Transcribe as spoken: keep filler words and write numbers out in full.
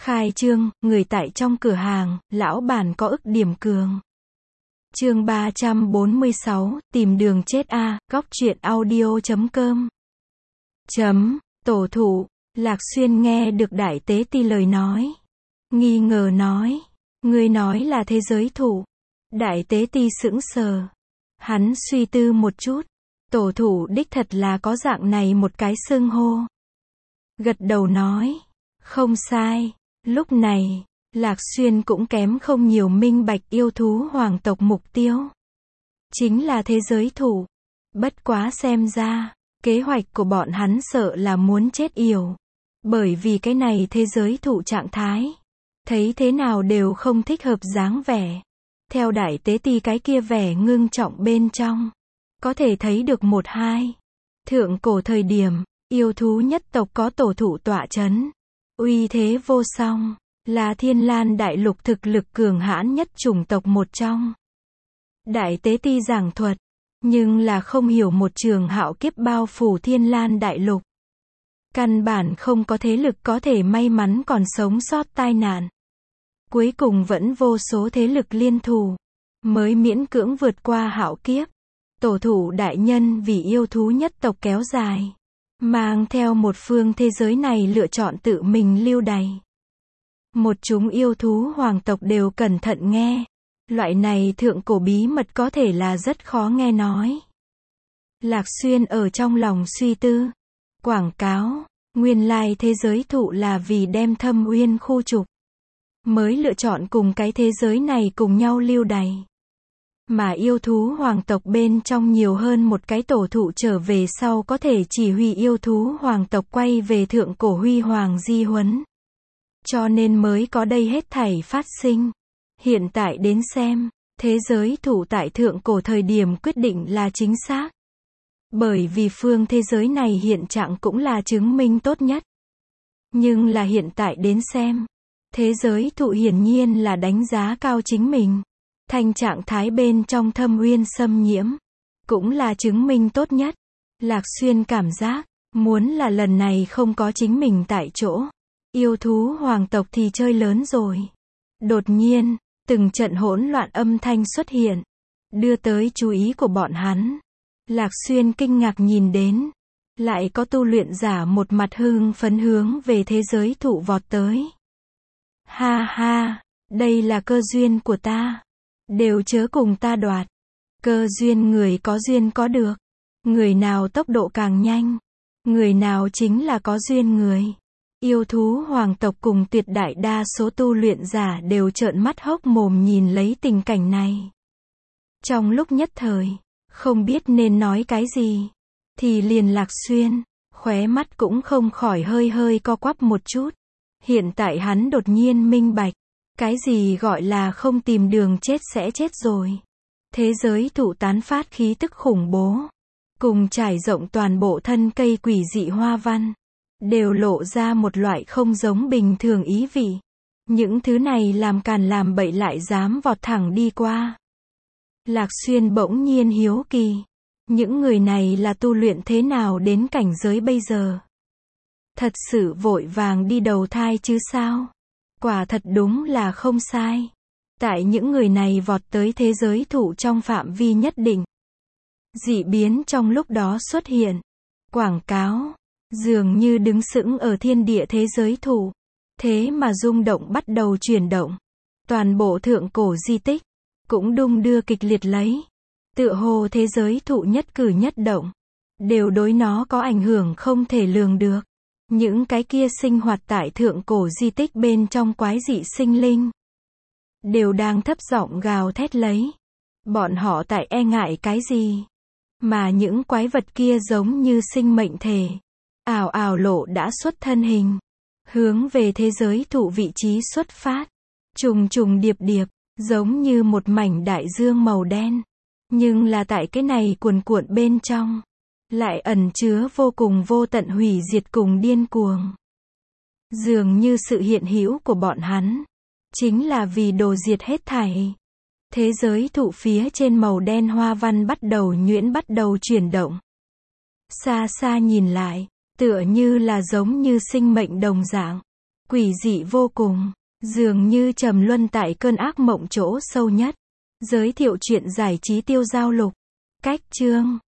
Khai trương, người tại trong cửa hàng, lão bản có ức điểm cường. Chương ba trăm bốn mươi sáu, tìm đường chết a, góc truyện audio chấm com. Chấm, tổ thủ, Lạc Xuyên nghe được đại tế ti lời nói. Nghi ngờ nói, ngươi nói là thế giới thủ. Đại tế ti sững sờ. Hắn suy tư một chút. Tổ thủ đích thật là có dạng này một cái xưng hô. Gật đầu nói, không sai. Lúc này, Lạc Xuyên cũng kém không nhiều minh bạch yêu thú hoàng tộc mục tiêu. Chính là thế giới thủ. Bất quá xem ra, kế hoạch của bọn hắn sợ là muốn chết yểu. Bởi vì cái này thế giới thủ trạng thái. Thấy thế nào đều không thích hợp dáng vẻ. Theo đại tế ti cái kia vẻ ngưng trọng bên trong. Có thể thấy được một hai. Thượng cổ thời điểm, yêu thú nhất tộc có tổ thủ tọa chấn. Uy thế vô song, là Thiên Lan đại lục thực lực cường hãn nhất chủng tộc một trong. Đại tế ti giảng thuật, nhưng là không hiểu một trường hạo kiếp bao phủ Thiên Lan đại lục. Căn bản không có thế lực có thể may mắn còn sống sót tai nạn. Cuối cùng vẫn vô số thế lực liên thủ, mới miễn cưỡng vượt qua hạo kiếp. Tổ thủ đại nhân vì yêu thú nhất tộc kéo dài. Mang theo một phương thế giới này lựa chọn tự mình lưu đày. Một chúng yêu thú hoàng tộc đều cẩn thận nghe. Loại này thượng cổ bí mật có thể là rất khó nghe nói. Lạc Xuyên ở trong lòng suy tư. Quảng cáo, nguyên lai thế giới thụ là vì đem Thâm Uyên khu trục. Mới lựa chọn cùng cái thế giới này cùng nhau lưu đày. Mà yêu thú hoàng tộc bên trong nhiều hơn một cái tổ thụ trở về sau có thể chỉ huy yêu thú hoàng tộc quay về thượng cổ huy hoàng di huấn. Cho nên mới có đây hết thảy phát sinh. Hiện tại đến xem, thế giới thủ tại thượng cổ thời điểm quyết định là chính xác. Bởi vì phương thế giới này hiện trạng cũng là chứng minh tốt nhất. Nhưng là hiện tại đến xem, thế giới thụ hiển nhiên là đánh giá cao chính mình. Thành trạng thái bên trong Thâm Uyên xâm nhiễm, cũng là chứng minh tốt nhất. Lạc Xuyên cảm giác, muốn là lần này không có chính mình tại chỗ. Yêu thú hoàng tộc thì chơi lớn rồi. Đột nhiên, từng trận hỗn loạn âm thanh xuất hiện. Đưa tới chú ý của bọn hắn. Lạc Xuyên kinh ngạc nhìn đến. Lại có tu luyện giả một mặt hưng phấn hướng về thế giới thụ vọt tới. Ha ha, đây là cơ duyên của ta. Đều chớ cùng ta đoạt. Cơ duyên người có duyên có được. Người nào tốc độ càng nhanh. Người nào chính là có duyên người. Yêu thú hoàng tộc cùng tuyệt đại đa số tu luyện giả đều trợn mắt hốc mồm nhìn lấy tình cảnh này. Trong lúc nhất thời, không biết nên nói cái gì. Thì liền Lạc Xuyên, khóe mắt cũng không khỏi hơi hơi co quắp một chút. Hiện tại hắn đột nhiên minh bạch. Cái gì gọi là không tìm đường chết sẽ chết rồi. Thế giới thụ tán phát khí tức khủng bố. Cùng trải rộng toàn bộ thân cây quỷ dị hoa văn. Đều lộ ra một loại không giống bình thường ý vị. Những thứ này làm càn làm bậy lại dám vọt thẳng đi qua. Lạc Xuyên bỗng nhiên hiếu kỳ. Những người này là tu luyện thế nào đến cảnh giới bây giờ? Thật sự vội vàng đi đầu thai chứ sao? Quả thật đúng là không sai. Tại những người này vọt tới thế giới thụ trong phạm vi nhất định. Dị biến trong lúc đó xuất hiện. Quảng cáo, dường như đứng sững ở thiên địa thế giới thụ. Thế mà rung động bắt đầu chuyển động. Toàn bộ thượng cổ di tích, cũng đung đưa kịch liệt lấy. Tựa hồ thế giới thụ nhất cử nhất động. Đều đối nó có ảnh hưởng không thể lường được. Những cái kia sinh hoạt tại thượng cổ di tích bên trong quái dị sinh linh. Đều đang thấp giọng gào thét lấy. Bọn họ tại e ngại cái gì? Mà những quái vật kia giống như sinh mệnh thể. Ảo ảo lộ đã xuất thân hình. Hướng về thế giới thụ vị trí xuất phát. Trùng trùng điệp điệp, giống như một mảnh đại dương màu đen. Nhưng là tại cái này cuồn cuộn bên trong. Lại ẩn chứa vô cùng vô tận hủy diệt cùng điên cuồng. Dường như sự hiện hữu của bọn hắn. Chính là vì đồ diệt hết thảy. Thế giới thụ phía trên màu đen hoa văn bắt đầu nhuyễn bắt đầu chuyển động. Xa xa nhìn lại, tựa như là giống như sinh mệnh đồng dạng. Quỷ dị vô cùng. Dường như trầm luân tại cơn ác mộng chỗ sâu nhất. Giới thiệu truyện giải trí Tiêu Dao Lục. Cách chương